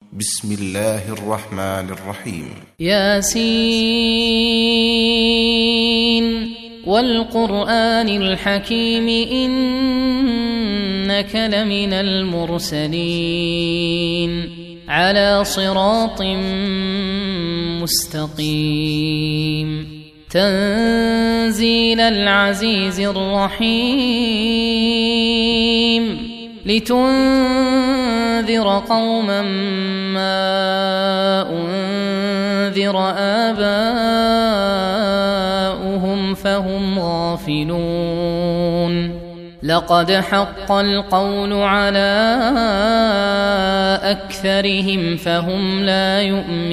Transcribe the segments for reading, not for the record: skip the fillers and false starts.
بسم الله الرحمن الرحيم. ياسين والقرآن الحكيم إنك لمن المرسلين على صراط مستقيم تنزيل العزيز الرحيم لتنذر قوما ما أنذر آباؤهم فهم غافلون لقد حق القول على أكثرهم فهم لا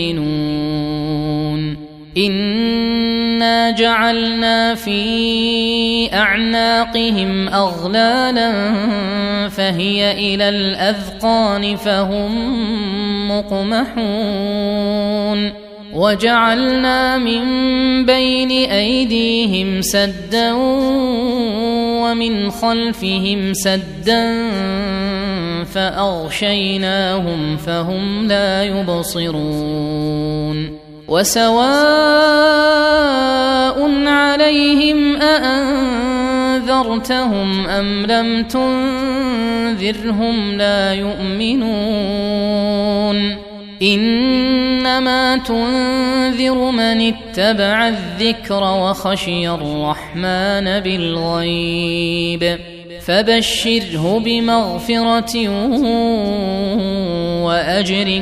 يؤمنون إنا جعلنا في أعناقهم أغلالا فهي إلى الأذقان فهم مقمحون وجعلنا من بين أيديهم سدا ومن خلفهم سدا فأغشيناهم فهم لا يبصرون وسواء عليهم أأنذرتهم أم لم تنذرهم لا يؤمنون إنما تنذر من اتبع الذكر وخشي الرحمن بالغيب فبشره بمغفرة وأجر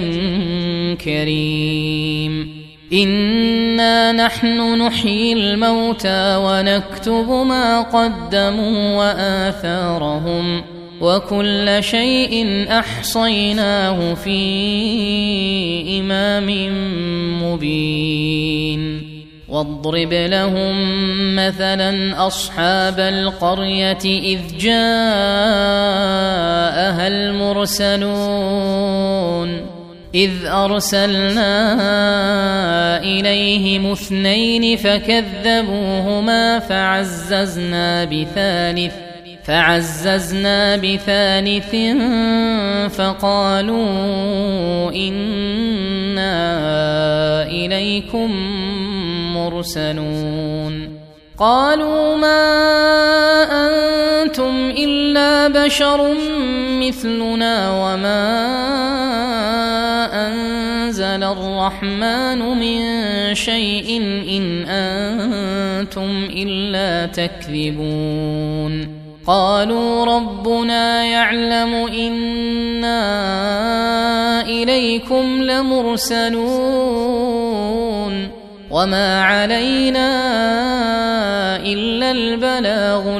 كريم إنا نحن نحيي الموتى ونكتب ما قدموا وآثارهم وكل شيء أحصيناه في إمام مبين واضرب لهم مثلا أصحاب القرية إذ جاءها المرسلون إذ أرسلنا إليهم 2 فكذبوهما فعززنا بثالث فقالوا إنا إليكم مرسلون قالوا ما أنتم إلا بشر مثلنا وما أنزل الرحمن من شيء إن أنتم إلا تكذبون قالوا ربنا يعلم إنا إليكم لمرسلون وما علينا إلا البلاغ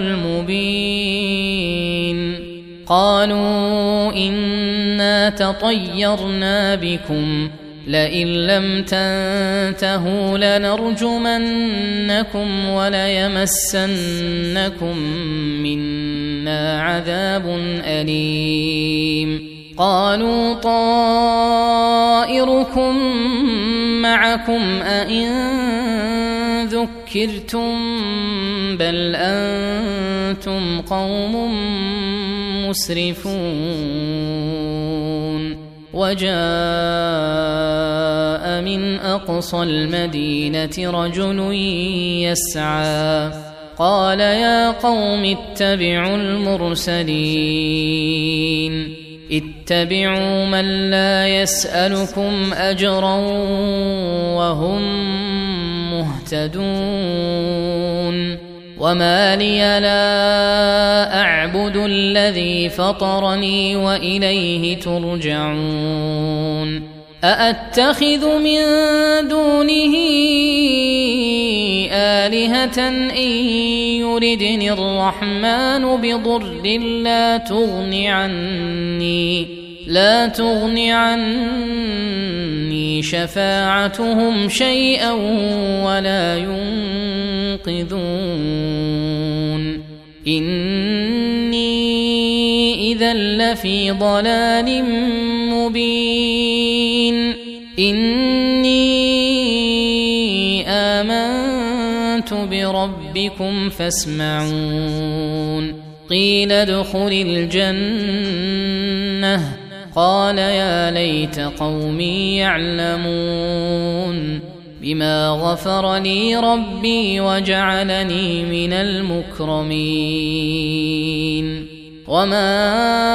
المبين قالوا إنا تطيرنا بكم لئن لم تنتهوا لنرجمنكم وليمسنكم منا عذاب أليم قالوا طائركم معكم أئن ذكرتم بل أنتم قوم مسرفون وجاء من أقصى المدينة رجل يسعى قال يا قوم اتبعوا المرسلين اتبعوا من لا يسألكم أجرا وهم مهتدون وما لي لا أعبد الذي فطرني وإليه ترجعون أأتخذ من دونه آلهة إن يردني الرحمن بضر لا تغن عني شفاعتهم شيئا ولا ينقذون إني إذا لفي ضلال مبين إني آمنت بربكم فاسمعون قيل ادخل الجنة قال يا ليت قومي يعلمون بما غفر لي ربي وجعلني من المكرمين وما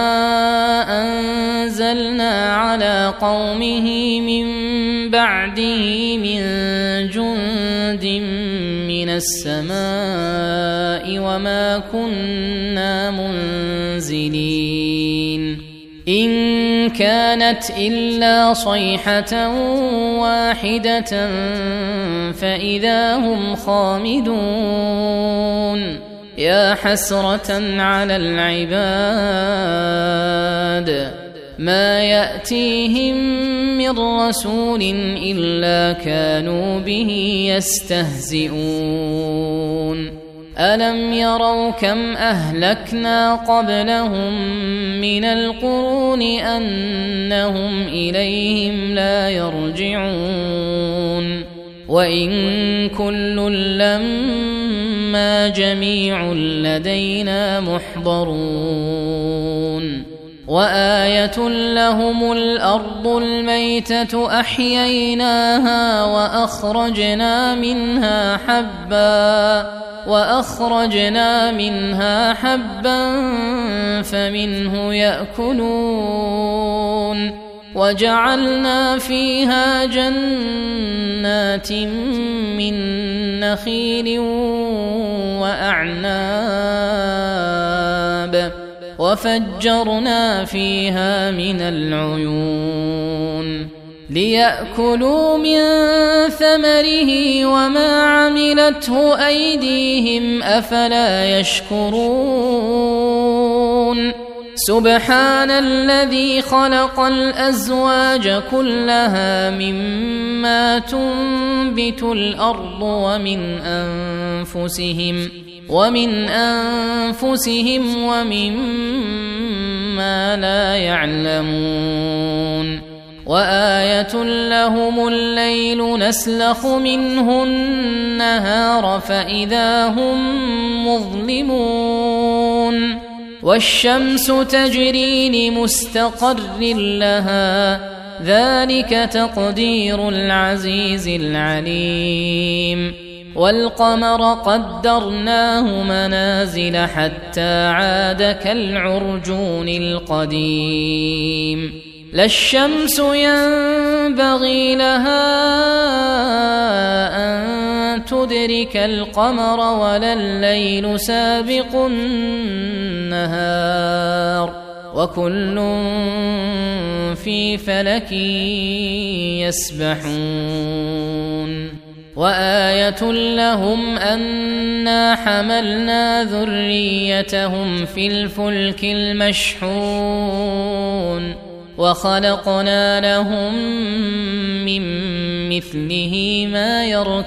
أنزلنا على قومه من بعده من جند من السماء وما كنا منزلين إن كانت إلا صيحة واحدة فإذا هم خامدون يا حسرة على العباد ما يأتيهم من رسول إلا كانوا به يستهزئون ألم يروا كم أهلكنا قبلهم من القرون أنهم إليهم لا يرجعون وإن كل لما جميع لدينا محضرون وآية لهم الأرض الميتة أحييناها وأخرجنا منها حبا فمنه يأكلون وجعلنا فيها جنات من نخيل وأعناب وفجرنا فيها من العيون ليأكلوا من ثمره وما عملته أيديهم أفلا يشكرون سبحان الذي خلق الأزواج كلها مما تنبت الأرض ومن أنفسهم ومما لا يعلمون وآية لهم الليل نسلخ منه النهار فإذا هم مظلمون والشمس تجري لمستقر لها ذلك تقدير العزيز العليم والقمر قدرناه منازل حتى عاد كالعرجون القديم لا الشمس ينبغي لها أن تدرك القمر ولا الليل سابق النهار وكل في فلك يسبحون وآية لهم أنا حملنا ذريتهم في الفلك المشحون وخلقنا لهم من مثله ما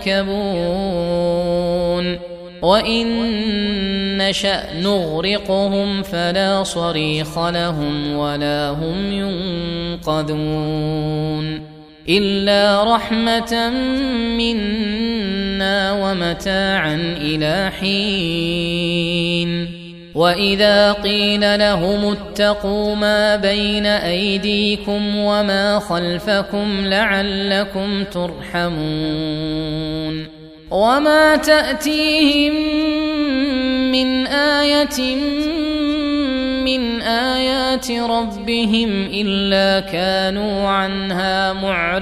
يركبون وإن نشأ نغرقهم فلا صريخ لهم ولا هم ينقذون إلا رحمة منا ومتاعا إلى حين وإذا قيل لهم اتقوا ما بين أيديكم وما خلفكم لعلكم ترحمون وما تأتيهم من آية من آيات ربهم إلا كانوا عنها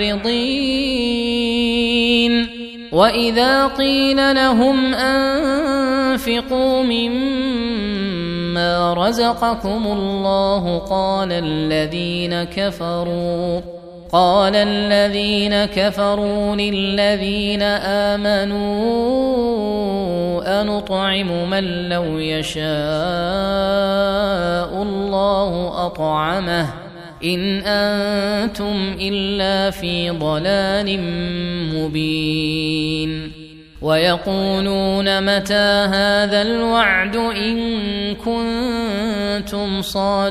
معرضين وإذا قيل لهم أنفقوا مما رزقكم الله قال الذين كفروا للذين آمنوا أنطعم من لو يشاء الله أطعمه إن أنتم إلا في ضلال مبين ويقولون متى هذا الوعد إن كنتم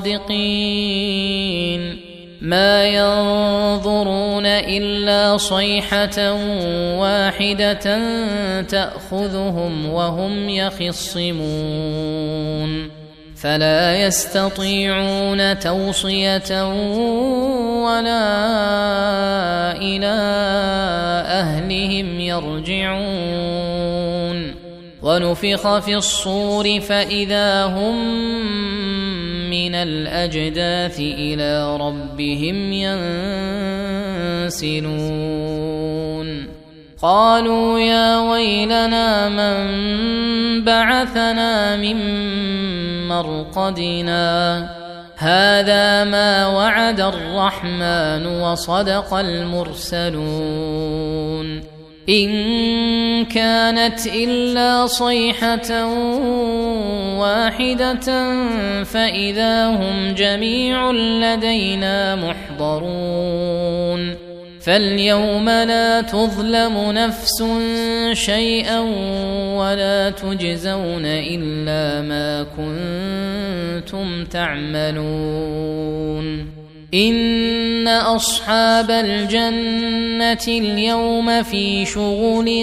صادقين ما ينظرون إلا صيحة واحدة تأخذهم وهم يخصمون فلا يستطيعون توصية ولا إلى أهلهم يرجعون ونفخ في الصور فإذا هم من الأجداث إلى ربهم ينسلون قالوا يا ويلنا من بعثنا من مرقدنا هذا ما وعد الرحمن وصدق المرسلون إن كانت إلا صيحة واحدة فإذا هم جميع لدينا محضرون فاليوم لا تظلم نفس شيئا ولا تجزون إلا ما كنتم تعملون إن أصحاب الجنة اليوم في شغل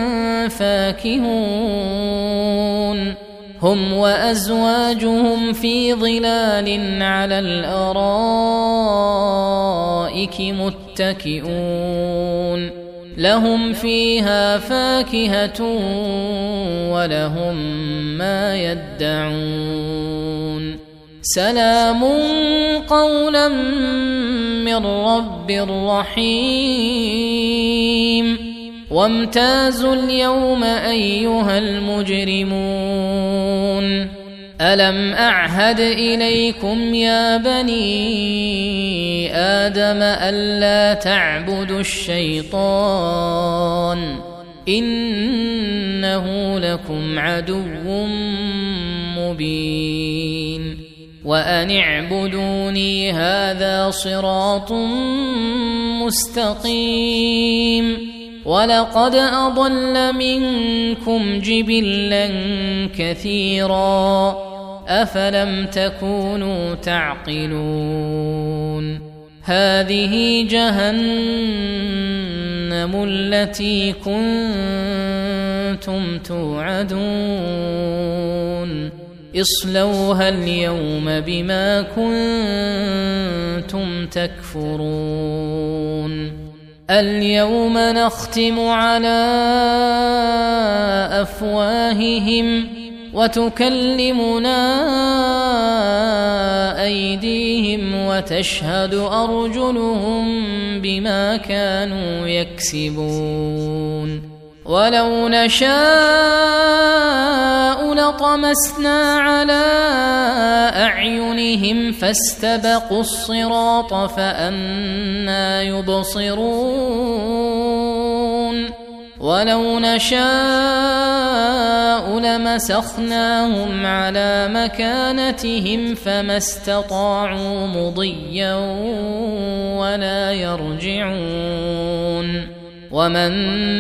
فاكهون هم وأزواجهم في ظلال على الأرائك متكئون لهم فيها فاكهة ولهم ما يدعون سلام قولا من رب رحيم وامتازوا اليوم أيها المجرمون ألم أعهد إليكم يا بني آدم ألا تعبدوا الشيطان إنه لكم عدو مبين وأن اعبدوني هذا صراط مستقيم ولقد أضل منكم جبلا كثيرا أفلم تكونوا تعقلون هذه جهنم التي كنتم توعدون اصلوها اليوم بما كنتم تكفرون اليوم نختم على أفواههم وتكلمنا أيديهم وتشهد أرجلهم بما كانوا يكسبون ولو نشاء لطمسنا على أعينهم فاستبقوا الصراط فأنى يبصرون ولو نشاء لمسخناهم على مكانتهم فما استطاعوا مضيا ولا يرجعون ومن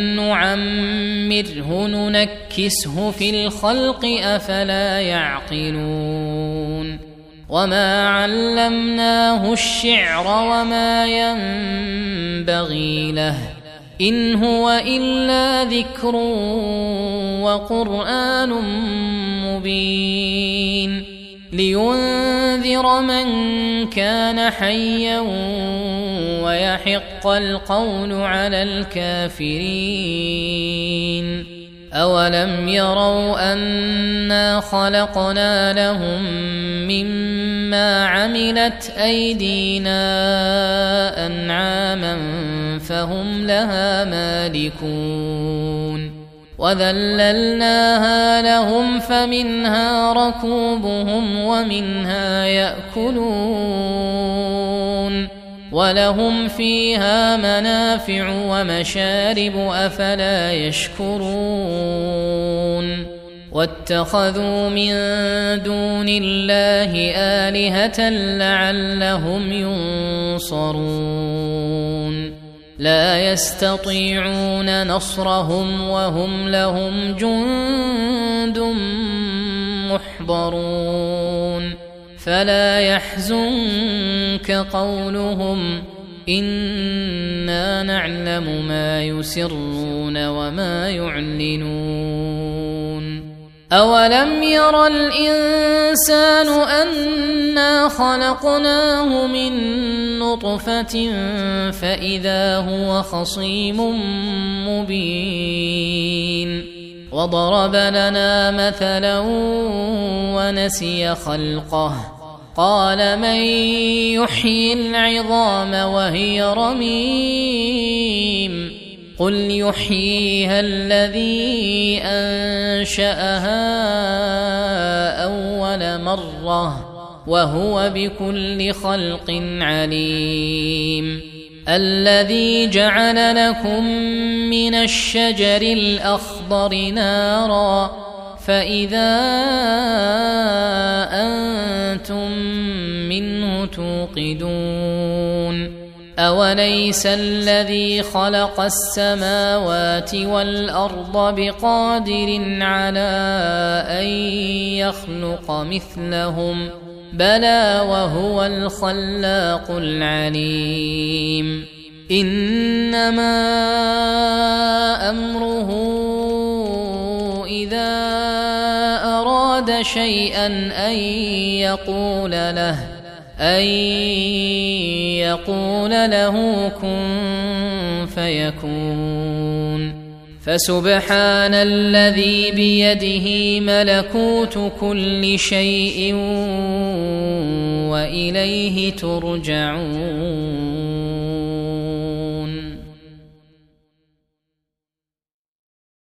نعمره ننكسه في الخلق أفلا يعقلون وما علمناه الشعر وما ينبغي له إن هو إلا ذكر وقرآن مبين لينذر من كان حيا ويحق القول على الكافرين أولم يروا أنا خلقنا لهم مما عملت أيدينا أنعاما فهم لها مالكون وذللناها لهم فمنها ركوبهم ومنها يأكلون ولهم فيها منافع ومشارب أفلا يشكرون واتخذوا من دون الله آلهة لعلهم ينصرون لا يستطيعون نصرهم وهم لهم جند محضرون فلا يحزنك قولهم إنا نعلم ما يسرون وما يعلنون أولم ير الإنسان أنا خلقناه من نطفة فإذا هو خصيم مبين وضرب لنا مثلا ونسي خلقه قال من يحيي العظام وهي رميم قل يحييها الذي أنشأها أول مرة وهو بكل خلق عليم الذي جعل لكم من الشجر الأخضر نارا فإذا أنتم منه توقدون أوليس الذي خلق السماوات والأرض بقادر على أن يخلق مثلهم بلى وهو الخلاق العليم إنما أمره إذا أراد شيئا أن يقول له كن فيكون فسبحان الذي بيده ملكوت كل شيء وإليه ترجعون